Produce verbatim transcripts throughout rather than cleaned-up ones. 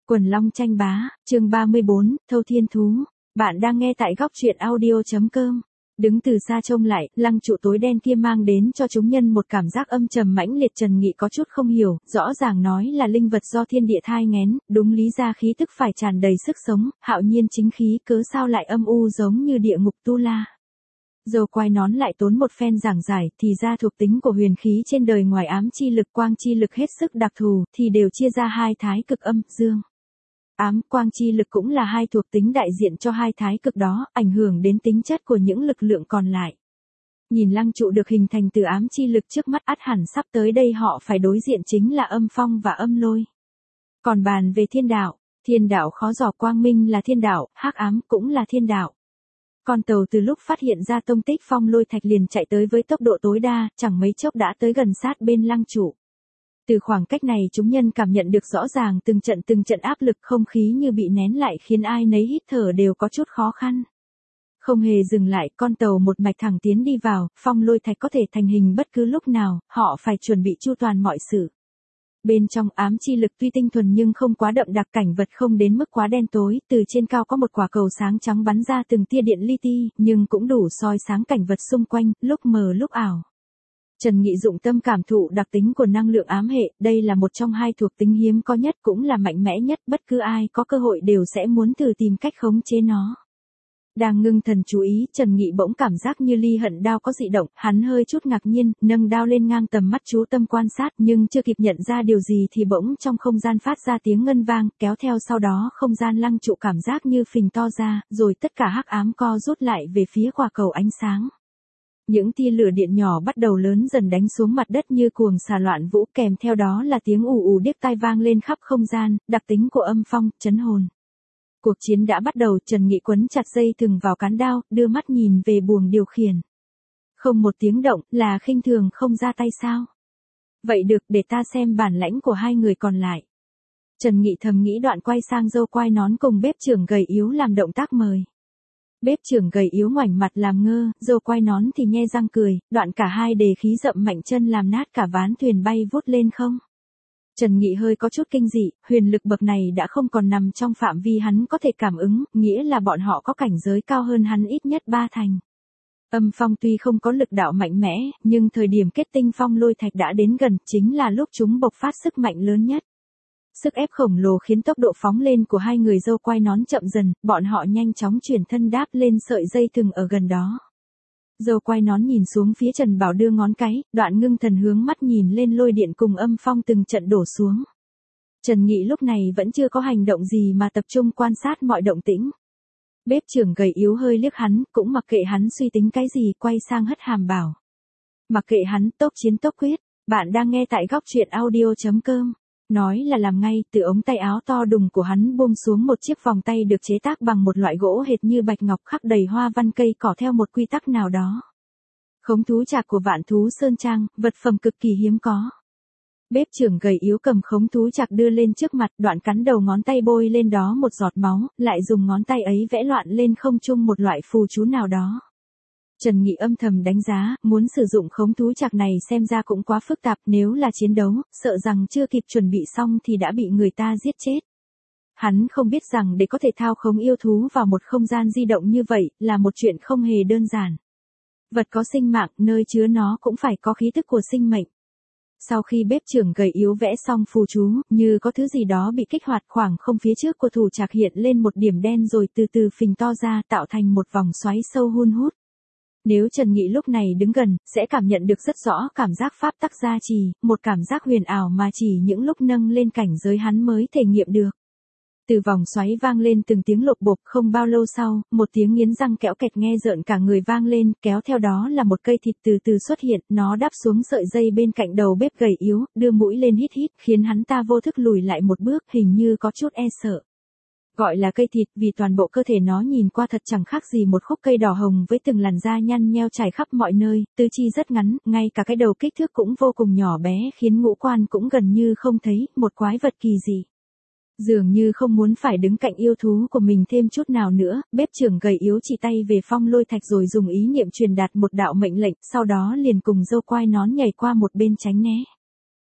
Quần long tranh bá, chương ba mươi bốn, Thâu Thiên Thú. Bạn đang nghe tại góc truyện audio chấm com. Đứng từ xa trông lại, lăng trụ tối đen kia mang đến cho chúng nhân một cảm giác âm trầm mãnh liệt. Trần Nghị có chút không hiểu, rõ ràng nói là linh vật do thiên địa thai nghén, đúng lý ra khí tức phải tràn đầy sức sống, hạo nhiên chính khí, cớ sao lại âm u giống như địa ngục tu la. Dâu quai nón lại tốn một phen giảng giải, thì ra thuộc tính của huyền khí trên đời ngoài ám chi lực quang chi lực hết sức đặc thù, thì đều chia ra hai thái cực âm, dương. Ám, quang chi lực cũng là hai thuộc tính đại diện cho hai thái cực đó, ảnh hưởng đến tính chất của những lực lượng còn lại. Nhìn lăng trụ được hình thành từ ám chi lực trước mắt, ắt hẳn sắp tới đây họ phải đối diện chính là âm phong và âm lôi. Còn bàn về thiên đạo, thiên đạo khó dò, quang minh là thiên đạo, hắc ám cũng là thiên đạo. Con tàu từ lúc phát hiện ra tông tích phong lôi thạch liền chạy tới với tốc độ tối đa, chẳng mấy chốc đã tới gần sát bên lăng trụ. Từ khoảng cách này chúng nhân cảm nhận được rõ ràng từng trận từng trận áp lực, không khí như bị nén lại khiến ai nấy hít thở đều có chút khó khăn. Không hề dừng lại, con tàu một mạch thẳng tiến đi vào, phong lôi thạch có thể thành hình bất cứ lúc nào, họ phải chuẩn bị chu toàn mọi sự. Bên trong ám chi lực tuy tinh thuần nhưng không quá đậm đặc, cảnh vật không đến mức quá đen tối, từ trên cao có một quả cầu sáng trắng bắn ra từng tia điện li ti, nhưng cũng đủ soi sáng cảnh vật xung quanh, lúc mờ lúc ảo. Trần Nghị dụng tâm cảm thụ đặc tính của năng lượng ám hệ, đây là một trong hai thuộc tính hiếm có nhất cũng là mạnh mẽ nhất, bất cứ ai có cơ hội đều sẽ muốn thử tìm cách khống chế nó. Đang ngưng thần chú ý, Trần Nghị bỗng cảm giác như ly hận đao có dị động, hắn hơi chút ngạc nhiên, nâng đao lên ngang tầm mắt chú tâm quan sát, nhưng chưa kịp nhận ra điều gì thì bỗng trong không gian phát ra tiếng ngân vang, kéo theo sau đó không gian lăng trụ cảm giác như phình to ra, rồi tất cả hắc ám co rút lại về phía quả cầu ánh sáng. Những tia lửa điện nhỏ bắt đầu lớn dần đánh xuống mặt đất như cuồng xà loạn vũ, kèm theo đó là tiếng ù ù điếc tai vang lên khắp không gian, đặc tính của âm phong, chấn hồn. Cuộc chiến đã bắt đầu, Trần Nghị quấn chặt dây thừng vào cán đao, đưa mắt nhìn về buồng điều khiển. Không một tiếng động, là khinh thường không ra tay sao? Vậy được, để ta xem bản lãnh của hai người còn lại. Trần Nghị thầm nghĩ, đoạn quay sang dâu quai nón cùng bếp trưởng gầy yếu làm động tác mời. Bếp trưởng gầy yếu ngoảnh mặt làm ngơ, dâu quai nón thì nhe răng cười, đoạn cả hai đề khí dậm mạnh chân làm nát cả ván thuyền bay vút lên không. Trần Nghị hơi có chút kinh dị, huyền lực bậc này đã không còn nằm trong phạm vi hắn có thể cảm ứng, nghĩa là bọn họ có cảnh giới cao hơn hắn ít nhất ba thành. Âm phong tuy không có lực đạo mạnh mẽ, nhưng thời điểm kết tinh phong lôi thạch đã đến gần, chính là lúc chúng bộc phát sức mạnh lớn nhất. Sức ép khổng lồ khiến tốc độ phóng lên của hai người dâu quai nón chậm dần, bọn họ nhanh chóng chuyển thân đáp lên sợi dây thừng ở gần đó. Dâu quai nón nhìn xuống phía Trần Bảo đưa ngón cái, đoạn ngưng thần hướng mắt nhìn lên lôi điện cùng âm phong từng trận đổ xuống. Trần Nghị lúc này vẫn chưa có hành động gì mà tập trung quan sát mọi động tĩnh. Bếp trưởng gầy yếu hơi liếc hắn, cũng mặc kệ hắn suy tính cái gì, quay sang hất hàm bảo. Mặc kệ hắn, tốc chiến tốc quyết, bạn đang nghe tại góc truyện audio chấm com. Nói là làm ngay, từ ống tay áo to đùng của hắn buông xuống một chiếc vòng tay được chế tác bằng một loại gỗ hệt như bạch ngọc, khắc đầy hoa văn cây cỏ theo một quy tắc nào đó. Khống thú trạc của Vạn Thú Sơn Trang, vật phẩm cực kỳ hiếm có. Bếp trưởng gầy yếu cầm khống thú trạc đưa lên trước mặt, đoạn cắn đầu ngón tay bôi lên đó một giọt máu, lại dùng ngón tay ấy vẽ loạn lên không trung một loại phù chú nào đó. Trần Nghị âm thầm đánh giá, muốn sử dụng khống thú trạc này xem ra cũng quá phức tạp, nếu là chiến đấu, sợ rằng chưa kịp chuẩn bị xong thì đã bị người ta giết chết. Hắn không biết rằng để có thể thao khống yêu thú vào một không gian di động như vậy, là một chuyện không hề đơn giản. Vật có sinh mạng, nơi chứa nó cũng phải có khí tức của sinh mệnh. Sau khi bếp trưởng gầy yếu vẽ xong phù chú, như có thứ gì đó bị kích hoạt, khoảng không phía trước của thủ trạc hiện lên một điểm đen rồi từ từ phình to ra, tạo thành một vòng xoáy sâu hun hút. Nếu Trần Nghị lúc này đứng gần, sẽ cảm nhận được rất rõ cảm giác pháp tắc gia trì, một cảm giác huyền ảo mà chỉ những lúc nâng lên cảnh giới hắn mới thể nghiệm được. Từ vòng xoáy vang lên từng tiếng lộp bộp, không bao lâu sau, một tiếng nghiến răng kẽo kẹt nghe rợn cả người vang lên, kéo theo đó là một cây thịt từ từ xuất hiện, nó đáp xuống sợi dây bên cạnh đầu bếp gầy yếu, đưa mũi lên hít hít, khiến hắn ta vô thức lùi lại một bước, hình như có chút e sợ. Gọi là cây thịt vì toàn bộ cơ thể nó nhìn qua thật chẳng khác gì một khúc cây đỏ hồng với từng làn da nhăn nheo trải khắp mọi nơi, tứ chi rất ngắn, ngay cả cái đầu kích thước cũng vô cùng nhỏ bé khiến ngũ quan cũng gần như không thấy, một quái vật kỳ dị. Dường như không muốn phải đứng cạnh yêu thú của mình thêm chút nào nữa, bếp trưởng gầy yếu chỉ tay về phong lôi thạch rồi dùng ý niệm truyền đạt một đạo mệnh lệnh, sau đó liền cùng dâu quai nón nhảy qua một bên tránh né.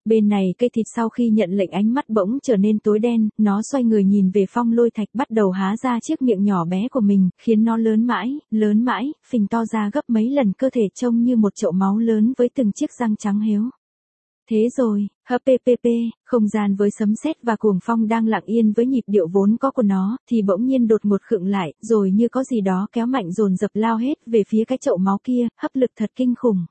Bên này cây thịt sau khi nhận lệnh ánh mắt bỗng trở nên tối đen, nó xoay người nhìn về Phong Lôi Thạch bắt đầu há ra chiếc miệng nhỏ bé của mình, khiến nó lớn mãi, lớn mãi, phình to ra gấp mấy lần cơ thể trông như một chậu máu lớn với từng chiếc răng trắng héo. Thế rồi, hấp ppp, không gian với sấm sét và cuồng phong đang lặng yên với nhịp điệu vốn có của nó, thì bỗng nhiên đột ngột khựng lại, rồi như có gì đó kéo mạnh dồn dập lao hết về phía cái chậu máu kia, hấp lực thật kinh khủng.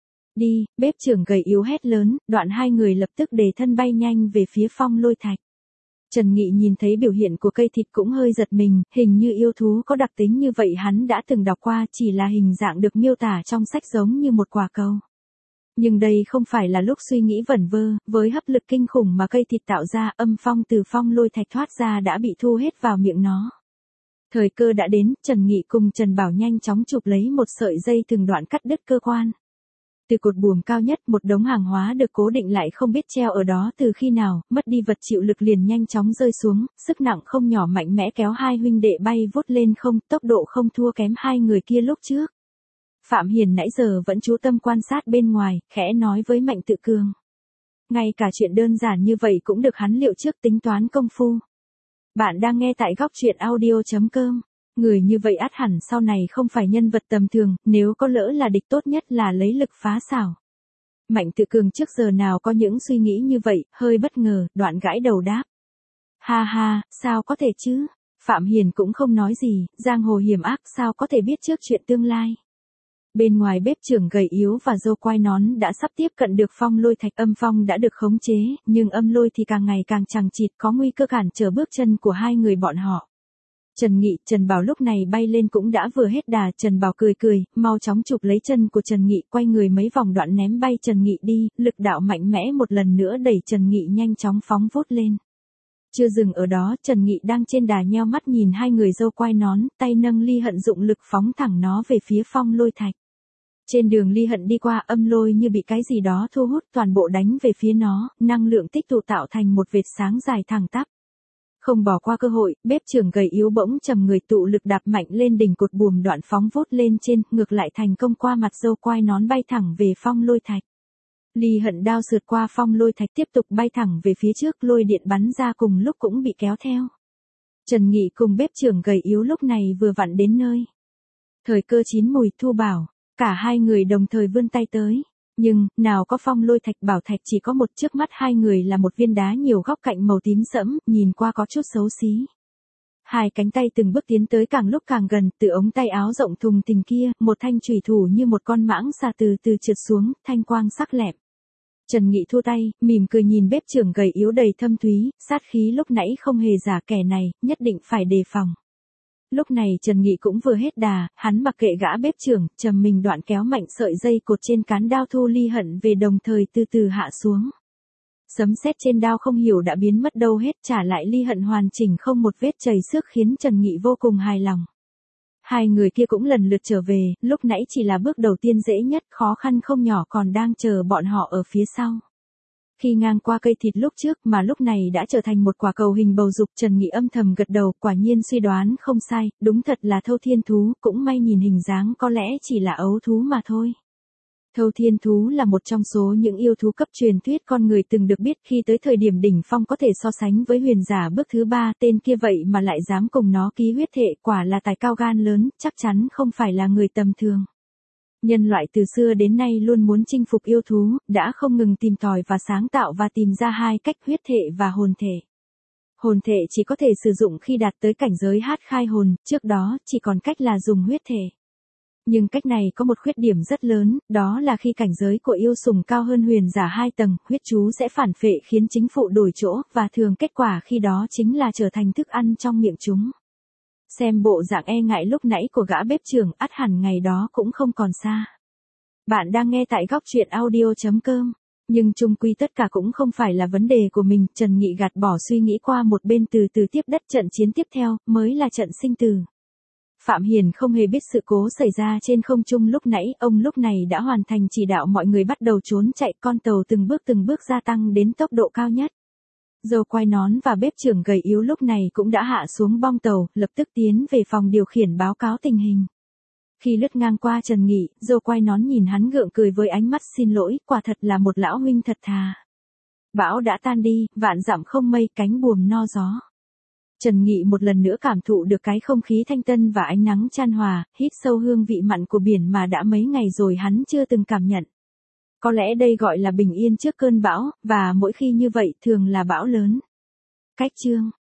Đi, bếp trưởng gầy yếu hét lớn, đoạn hai người lập tức đề thân bay nhanh về phía Phong Lôi Thạch. Trần Nghị nhìn thấy biểu hiện của cây thịt cũng hơi giật mình, hình như yêu thú có đặc tính như vậy hắn đã từng đọc qua, chỉ là hình dạng được miêu tả trong sách giống như một quả cầu. Nhưng đây không phải là lúc suy nghĩ vẩn vơ, với hấp lực kinh khủng mà cây thịt tạo ra, âm phong từ Phong Lôi Thạch thoát ra đã bị thu hết vào miệng nó. Thời cơ đã đến, Trần Nghị cùng Trần Bảo nhanh chóng chụp lấy một sợi dây từng đoạn cắt đứt cơ quan. Từ cột buồm cao nhất một đống hàng hóa được cố định lại không biết treo ở đó từ khi nào, mất đi vật chịu lực liền nhanh chóng rơi xuống, sức nặng không nhỏ mạnh mẽ kéo hai huynh đệ bay vút lên không, tốc độ không thua kém hai người kia lúc trước. Phạm Hiền nãy giờ vẫn chú tâm quan sát bên ngoài, khẽ nói với Mạnh Tự Cường. Ngay cả chuyện đơn giản như vậy cũng được hắn liệu trước tính toán công phu. Bạn đang nghe tại góc truyện audio chấm com. Người như vậy ắt hẳn sau này không phải nhân vật tầm thường, nếu có lỡ là địch tốt nhất là lấy lực phá xảo. Mạnh Tự Cường trước giờ nào có những suy nghĩ như vậy, hơi bất ngờ, đoạn gãi đầu đáp. Ha ha, sao có thể chứ? Phạm Hiền cũng không nói gì, giang hồ hiểm ác sao có thể biết trước chuyện tương lai. Bên ngoài bếp trưởng gầy yếu và râu quai nón đã sắp tiếp cận được Phong Lôi Thạch, âm phong đã được khống chế, nhưng âm lôi thì càng ngày càng chằng chịt, có nguy cơ cản trở bước chân của hai người bọn họ. Trần Nghị, Trần Bảo lúc này bay lên cũng đã vừa hết đà, Trần Bảo cười cười, mau chóng chụp lấy chân của Trần Nghị, quay người mấy vòng đoạn ném bay Trần Nghị đi, lực đạo mạnh mẽ một lần nữa đẩy Trần Nghị nhanh chóng phóng vút lên. Chưa dừng ở đó, Trần Nghị đang trên đà nheo mắt nhìn hai người râu quai nón, tay nâng ly hận dụng lực phóng thẳng nó về phía Phong Lôi Thạch. Trên đường ly hận đi qua, âm lôi như bị cái gì đó thu hút toàn bộ đánh về phía nó, năng lượng tích tụ tạo thành một vệt sáng dài thẳng tắp. Không bỏ qua cơ hội, bếp trưởng gầy yếu bỗng trầm người tụ lực đạp mạnh lên đỉnh cột buồm đoạn phóng vút lên trên, ngược lại thành công qua mặt râu quai nón bay thẳng về Phong Lôi Thạch. Ly hận đao sượt qua Phong Lôi Thạch tiếp tục bay thẳng về phía trước, lôi điện bắn ra cùng lúc cũng bị kéo theo. Trần Nghị cùng bếp trưởng gầy yếu lúc này vừa vặn đến nơi. Thời cơ chín mùi, Thu Bảo, cả hai người đồng thời vươn tay tới. Nhưng, nào có Phong Lôi Thạch bảo thạch chỉ có một, trước mắt hai người là một viên đá nhiều góc cạnh màu tím sẫm, nhìn qua có chút xấu xí. Hai cánh tay từng bước tiến tới càng lúc càng gần, từ ống tay áo rộng thùng thình kia, một thanh chùy thủ như một con mãng xà từ từ trượt xuống, thanh quang sắc lẹm. Trần Nghị thua tay, mỉm cười nhìn bếp trưởng gầy yếu đầy thâm thúy, sát khí lúc nãy không hề giả, kẻ này, nhất định phải đề phòng. Lúc này Trần Nghị cũng vừa hết đà, hắn mặc kệ gã bếp trưởng, trầm mình đoạn kéo mạnh sợi dây cột trên cán đao thu ly hận về, đồng thời từ từ hạ xuống. Sấm sét trên đao không hiểu đã biến mất đâu hết, trả lại ly hận hoàn chỉnh không một vết chảy xước, khiến Trần Nghị vô cùng hài lòng. Hai người kia cũng lần lượt trở về, lúc nãy chỉ là bước đầu tiên dễ nhất, khó khăn không nhỏ còn đang chờ bọn họ ở phía sau. Khi ngang qua cây thịt lúc trước mà lúc này đã trở thành một quả cầu hình bầu dục, Trần Nghị âm thầm gật đầu, quả nhiên suy đoán không sai, đúng thật là thâu thiên thú, cũng may nhìn hình dáng có lẽ chỉ là ấu thú mà thôi. Thâu thiên thú là một trong số những yêu thú cấp truyền thuyết con người từng được biết, khi tới thời điểm đỉnh phong có thể so sánh với huyền giả bước thứ ba, tên kia vậy mà lại dám cùng nó ký huyết thệ, quả là tài cao gan lớn, chắc chắn không phải là người tầm thường. Nhân loại từ xưa đến nay luôn muốn chinh phục yêu thú, đã không ngừng tìm tòi và sáng tạo và tìm ra hai cách, huyết thể và hồn thể. Hồn thể chỉ có thể sử dụng khi đạt tới cảnh giới hát khai hồn, trước đó chỉ còn cách là dùng huyết thể. Nhưng cách này có một khuyết điểm rất lớn, đó là khi cảnh giới của yêu sủng cao hơn huyền giả hai tầng, huyết chú sẽ phản phệ khiến chính phụ đổi chỗ, và thường kết quả khi đó chính là trở thành thức ăn trong miệng chúng. Xem bộ dạng e ngại lúc nãy của gã bếp trưởng, ắt hẳn ngày đó cũng không còn xa. Bạn đang nghe tại góc truyện audio chấm com. Nhưng chung quy tất cả cũng không phải là vấn đề của mình, Trần Nghị gạt bỏ suy nghĩ qua một bên, từ từ tiếp đất, trận chiến tiếp theo, mới là trận sinh tử. Phạm Hiền không hề biết sự cố xảy ra trên không trung lúc nãy, ông lúc này đã hoàn thành chỉ đạo mọi người bắt đầu trốn chạy, con tàu từng bước từng bước gia tăng đến tốc độ cao nhất. Râu quai nón và bếp trưởng gầy yếu lúc này cũng đã hạ xuống bong tàu, lập tức tiến về phòng điều khiển báo cáo tình hình. Khi lướt ngang qua Trần Nghị, râu quai nón nhìn hắn gượng cười với ánh mắt xin lỗi, quả thật là một lão huynh thật thà. Bão đã tan đi, vạn dặm không mây, cánh buồm no gió. Trần Nghị một lần nữa cảm thụ được cái không khí thanh tân và ánh nắng chan hòa, hít sâu hương vị mặn của biển mà đã mấy ngày rồi hắn chưa từng cảm nhận. Có lẽ đây gọi là bình yên trước cơn bão, và mỗi khi như vậy thường là bão lớn. Cách chương